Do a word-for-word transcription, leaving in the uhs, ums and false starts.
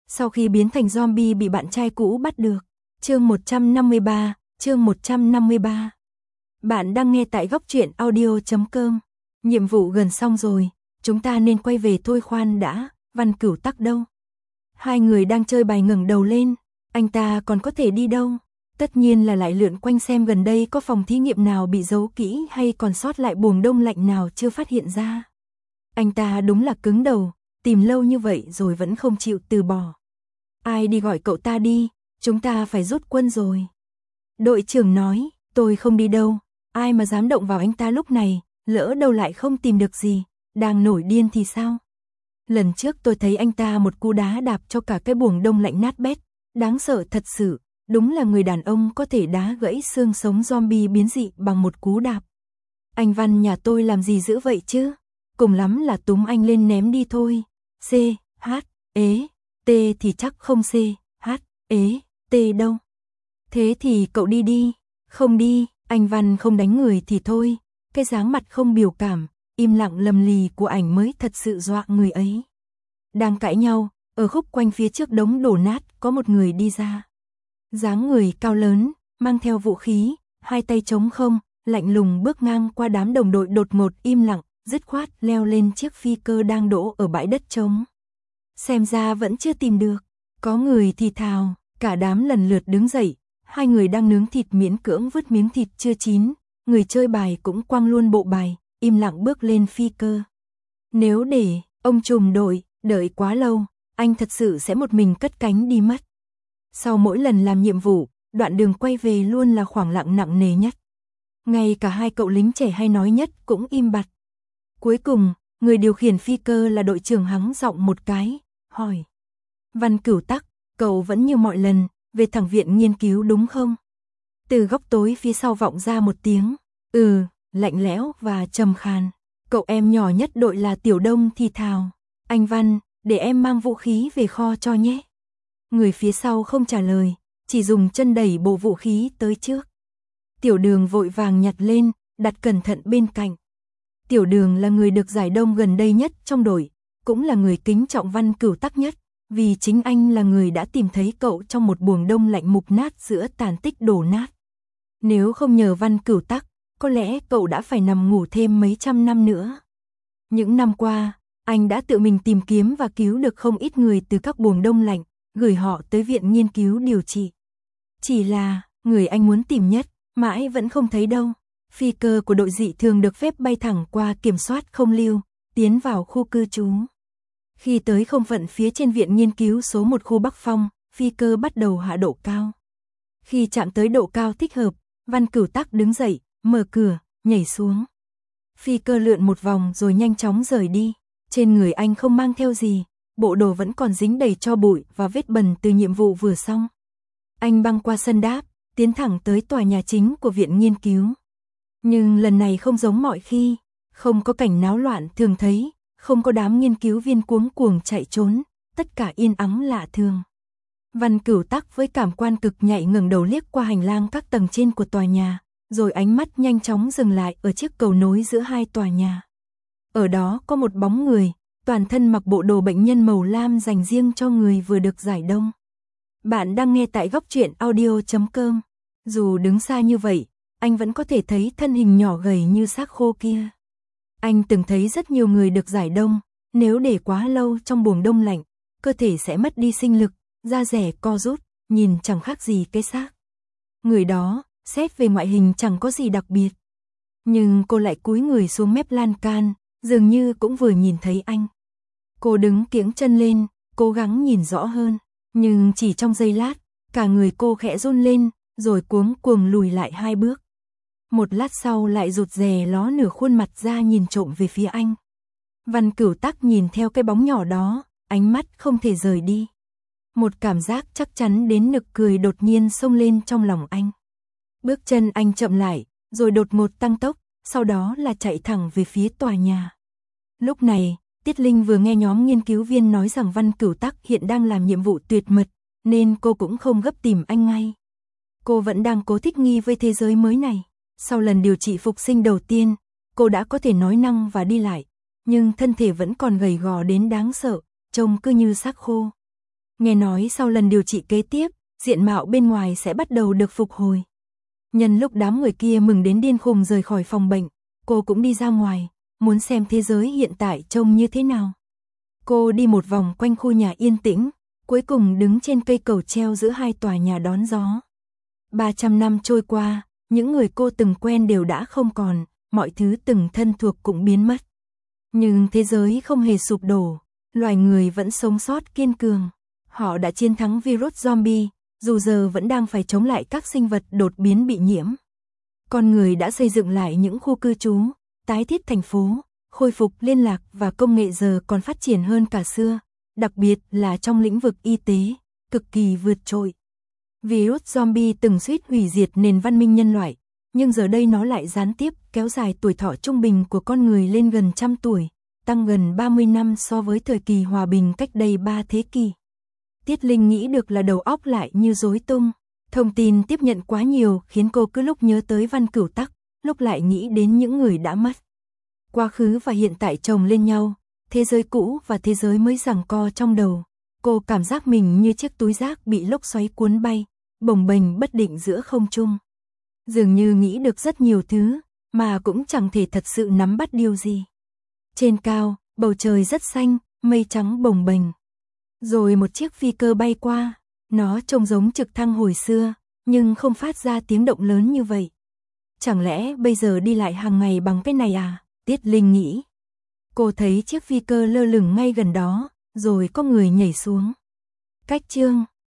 Sau khi biến thành zombie bị bạn trai cũ bắt được. Chương một trăm năm mươi ba, chương một trăm năm mươi ba. Bạn đang nghe tại góc truyện audio chấm com. Nhiệm vụ gần xong rồi, chúng ta nên quay về thôi. Khoan đã, Văn Cửu Tắc đâu? Hai người đang chơi bài ngẩng đầu lên, anh ta còn có thể đi đâu? Tất nhiên là lại lượn quanh xem gần đây có phòng thí nghiệm nào bị giấu kỹ hay còn sót lại buồng đông lạnh nào chưa phát hiện ra. Anh ta đúng là cứng đầu, tìm lâu như vậy rồi vẫn không chịu từ bỏ. Ai đi gọi cậu ta đi, chúng ta phải rút quân rồi. Đội trưởng nói, tôi không đi đâu, ai mà dám động vào anh ta lúc này, lỡ đâu lại không tìm được gì, đang nổi điên thì sao? Lần trước tôi thấy anh ta một cú đá đạp cho cả cái buồng đông lạnh nát bét, đáng sợ thật sự, đúng là người đàn ông có thể đá gãy xương sống zombie biến dị bằng một cú đạp. Anh Văn nhà tôi làm gì dữ vậy chứ? Cùng lắm là túm anh lên ném đi thôi. C, H, ế, T thì chắc không C, H, ế, T đâu. Thế thì cậu đi đi. Không đi, anh Văn không đánh người thì thôi. Cái dáng mặt không biểu cảm, im lặng lầm lì của ảnh mới thật sự dọa người ấy. Đang cãi nhau, ở khúc quanh phía trước đống đổ nát có một người đi ra. Dáng người cao lớn, mang theo vũ khí, hai tay trống không, lạnh lùng bước ngang qua đám đồng đội đột ngột im lặng, dứt khoát leo lên chiếc phi cơ đang đỗ ở bãi đất trống. Xem ra vẫn chưa tìm được, có người thì thào, cả đám lần lượt đứng dậy, hai người đang nướng thịt miễn cưỡng vứt miếng thịt chưa chín, người chơi bài cũng quăng luôn bộ bài, im lặng bước lên phi cơ. Nếu để ông trùm đội đợi quá lâu, anh thật sự sẽ một mình cất cánh đi mất. Sau mỗi lần làm nhiệm vụ, đoạn đường quay về luôn là khoảng lặng nặng nề nhất. Ngay cả hai cậu lính trẻ hay nói nhất cũng im bặt. Cuối cùng, người điều khiển phi cơ là đội trưởng hắng giọng một cái, hỏi. Văn Cửu Tắc, cậu vẫn như mọi lần, về thẳng viện nghiên cứu đúng không? Từ góc tối phía sau vọng ra một tiếng, ừ, lạnh lẽo và trầm khàn. Cậu em nhỏ nhất đội là Tiểu Đông thì thào. Anh Văn, để em mang vũ khí về kho cho nhé. Người phía sau không trả lời, chỉ dùng chân đẩy bộ vũ khí tới trước. Tiểu Đường vội vàng nhặt lên, đặt cẩn thận bên cạnh. Tiểu Đường là người được giải đông gần đây nhất trong đội, cũng là người kính trọng Văn Cửu Tắc nhất, vì chính anh là người đã tìm thấy cậu trong một buồng đông lạnh mục nát giữa tàn tích đổ nát. Nếu không nhờ Văn Cửu Tắc, có lẽ cậu đã phải nằm ngủ thêm mấy trăm năm nữa. Những năm qua, anh đã tự mình tìm kiếm và cứu được không ít người từ các buồng đông lạnh, gửi họ tới viện nghiên cứu điều trị. Chỉ là, người anh muốn tìm nhất, mãi vẫn không thấy đâu. Phi cơ của đội dị thường được phép bay thẳng qua kiểm soát không lưu, tiến vào khu cư trú. Khi tới không phận phía trên viện nghiên cứu số một khu Bắc Phong, phi cơ bắt đầu hạ độ cao. Khi chạm tới độ cao thích hợp, Văn Cửu Tắc đứng dậy, mở cửa, nhảy xuống. Phi cơ lượn một vòng rồi nhanh chóng rời đi. Trên người anh không mang theo gì, bộ đồ vẫn còn dính đầy tro bụi và vết bẩn từ nhiệm vụ vừa xong. Anh băng qua sân đáp, tiến thẳng tới tòa nhà chính của viện nghiên cứu. Nhưng lần này không giống mọi khi, không có cảnh náo loạn thường thấy, không có đám nghiên cứu viên cuống cuồng chạy trốn, tất cả yên ắng lạ thường. Văn Cửu Tắc với cảm quan cực nhạy ngẩng đầu liếc qua hành lang các tầng trên của tòa nhà, rồi ánh mắt nhanh chóng dừng lại ở chiếc cầu nối giữa hai tòa nhà. Ở đó có một bóng người, toàn thân mặc bộ đồ bệnh nhân màu lam dành riêng cho người vừa được giải đông. Bạn đang nghe tại góc truyện audio chấm com. Dù đứng xa như vậy, anh vẫn có thể thấy thân hình nhỏ gầy như xác khô kia. Anh từng thấy rất nhiều người được giải đông, nếu để quá lâu trong buồng đông lạnh, cơ thể sẽ mất đi sinh lực, da rẻ co rút, nhìn chẳng khác gì cái xác. Người đó, xét về ngoại hình chẳng có gì đặc biệt. Nhưng cô lại cúi người xuống mép lan can, dường như cũng vừa nhìn thấy anh. Cô đứng kiễng chân lên, cố gắng nhìn rõ hơn, nhưng chỉ trong giây lát, cả người cô khẽ run lên, rồi cuống cuồng lùi lại hai bước. Một lát sau lại rụt rè ló nửa khuôn mặt ra nhìn trộm về phía anh. Văn Cửu Tắc nhìn theo cái bóng nhỏ đó, ánh mắt không thể rời đi. Một cảm giác chắc chắn đến nực cười đột nhiên xông lên trong lòng anh. Bước chân anh chậm lại, rồi đột ngột tăng tốc, sau đó là chạy thẳng về phía tòa nhà. Lúc này, Tiết Linh vừa nghe nhóm nghiên cứu viên nói rằng Văn Cửu Tắc hiện đang làm nhiệm vụ tuyệt mật, nên cô cũng không gấp tìm anh ngay. Cô vẫn đang cố thích nghi với thế giới mới này. Sau lần điều trị phục sinh đầu tiên, cô đã có thể nói năng và đi lại, nhưng thân thể vẫn còn gầy gò đến đáng sợ, trông cứ như xác khô. Nghe nói sau lần điều trị kế tiếp, diện mạo bên ngoài sẽ bắt đầu được phục hồi. Nhân lúc đám người kia mừng đến điên khùng rời khỏi phòng bệnh, cô cũng đi ra ngoài, muốn xem thế giới hiện tại trông như thế nào. Cô đi một vòng quanh khu nhà yên tĩnh, cuối cùng đứng trên cây cầu treo giữa hai tòa nhà đón gió. ba trăm năm trôi qua, những người cô từng quen đều đã không còn, mọi thứ từng thân thuộc cũng biến mất. Nhưng thế giới không hề sụp đổ, loài người vẫn sống sót kiên cường. Họ đã chiến thắng virus zombie, dù giờ vẫn đang phải chống lại các sinh vật đột biến bị nhiễm. Con người đã xây dựng lại những khu cư trú, tái thiết thành phố, khôi phục liên lạc và công nghệ giờ còn phát triển hơn cả xưa, đặc biệt là trong lĩnh vực y tế, cực kỳ vượt trội. Virus zombie từng suýt hủy diệt nền văn minh nhân loại, nhưng giờ đây nó lại gián tiếp kéo dài tuổi thọ trung bình của con người lên gần trăm tuổi, tăng gần ba mươi năm so với thời kỳ hòa bình cách đây ba thế kỷ. Tiết Linh nghĩ được là đầu óc lại như rối tung, thông tin tiếp nhận quá nhiều khiến cô cứ lúc nhớ tới Văn Cửu Tắc, lúc lại nghĩ đến những người đã mất. Quá khứ và hiện tại chồng lên nhau, thế giới cũ và thế giới mới giằng co trong đầu. Cô cảm giác mình như chiếc túi rác bị lốc xoáy cuốn bay, bồng bềnh bất định giữa không trung. Dường như nghĩ được rất nhiều thứ, mà cũng chẳng thể thật sự nắm bắt điều gì. Trên cao, bầu trời rất xanh, mây trắng bồng bềnh. Rồi một chiếc phi cơ bay qua, nó trông giống trực thăng hồi xưa, nhưng không phát ra tiếng động lớn như vậy. Chẳng lẽ bây giờ đi lại hàng ngày bằng cái này à? Tiết Linh nghĩ. Cô thấy chiếc phi cơ lơ lửng ngay gần đó, rồi có người nhảy xuống. Cách chương